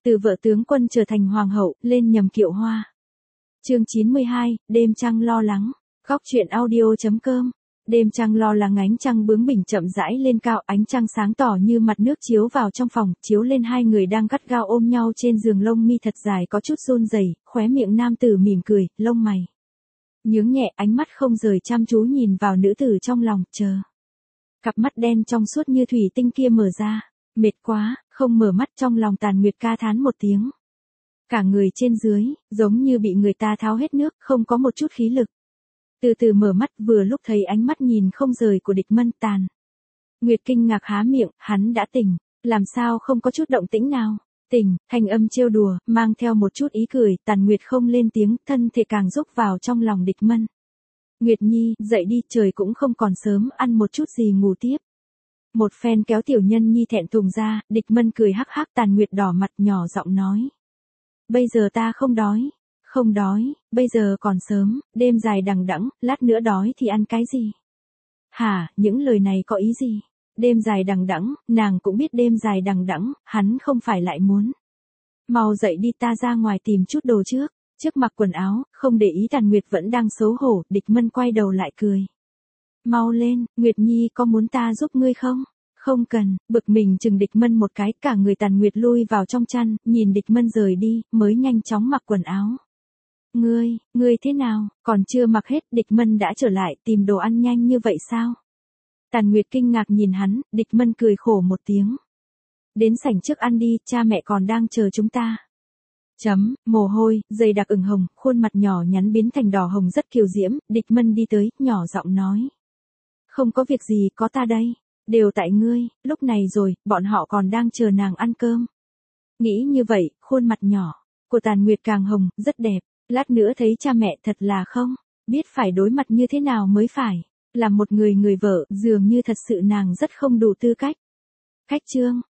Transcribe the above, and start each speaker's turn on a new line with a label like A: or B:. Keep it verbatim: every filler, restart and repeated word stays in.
A: Từ vợ tướng quân trở thành hoàng hậu, lên nhầm kiệu hoa. Chương chín mươi hai, đêm trăng lo lắng. Góc truyện audio chấm com. Đêm trăng lo lắng, ánh trăng bướng bỉnh chậm rãi lên cao, ánh trăng sáng tỏ như mặt nước chiếu vào trong phòng, chiếu lên hai người đang gắt gao ôm nhau trên giường, lông mi thật dài có chút run rẩy, khóe miệng nam tử mỉm cười, lông mày nhướng nhẹ, ánh mắt không rời chăm chú nhìn vào nữ tử trong lòng, chờ. Cặp mắt đen trong suốt như thủy tinh kia mở ra, mệt quá, không mở mắt, trong lòng Tàn Nguyệt ca thán một tiếng. Cả người trên dưới, giống như bị người ta tháo hết nước, không có một chút khí lực. Từ từ mở mắt, vừa lúc thấy ánh mắt nhìn không rời của Địch Mân. Tàn Nguyệt kinh ngạc há miệng, hắn đã tỉnh, làm sao không có chút động tĩnh nào? Tỉnh, thanh âm trêu đùa, mang theo một chút ý cười. Tàn Nguyệt không lên tiếng, thân thể càng rúc vào trong lòng Địch Mân. Nguyệt Nhi, dậy đi, trời cũng không còn sớm, ăn một chút gì ngủ tiếp. Một phen kéo tiểu nhân nhi thẹn thùng ra, Địch Mân cười hắc hắc. Tàn Nguyệt đỏ mặt nhỏ giọng nói. Bây giờ ta không đói, không đói, bây giờ còn sớm, đêm dài đằng đẵng, lát nữa đói thì ăn cái gì? Hả, những lời này có ý gì? Đêm dài đằng đẵng, nàng cũng biết đêm dài đằng đẵng, hắn không phải lại muốn. Mau dậy đi, ta ra ngoài tìm chút đồ trước. Trước mặc quần áo, không để ý Tàn Nguyệt vẫn đang xấu hổ, Địch Mân quay đầu lại cười. Mau lên, Nguyệt Nhi có muốn ta giúp ngươi không? Không cần, bực mình chừng Địch Mân một cái, cả người Tàn Nguyệt lui vào trong chăn, nhìn Địch Mân rời đi, mới nhanh chóng mặc quần áo. Ngươi, ngươi thế nào, còn chưa mặc hết, Địch Mân đã trở lại, tìm đồ ăn nhanh như vậy sao? Tàn Nguyệt kinh ngạc nhìn hắn, Địch Mân cười khổ một tiếng. Đến sảnh trước ăn đi, cha mẹ còn đang chờ chúng ta. Chấm, mồ hôi, dày đặc ửng hồng, khuôn mặt nhỏ nhắn biến thành đỏ hồng rất kiều diễm. Địch Mân đi tới, nhỏ giọng nói. Không có việc gì, có ta đây. Đều tại ngươi, lúc này rồi, bọn họ còn đang chờ nàng ăn cơm. Nghĩ như vậy, khuôn mặt nhỏ của Tàn Nguyệt càng hồng, rất đẹp. Lát nữa thấy cha mẹ thật là không biết phải đối mặt như thế nào mới phải. Là một người người vợ, dường như thật sự nàng rất không đủ tư cách. Khách trương,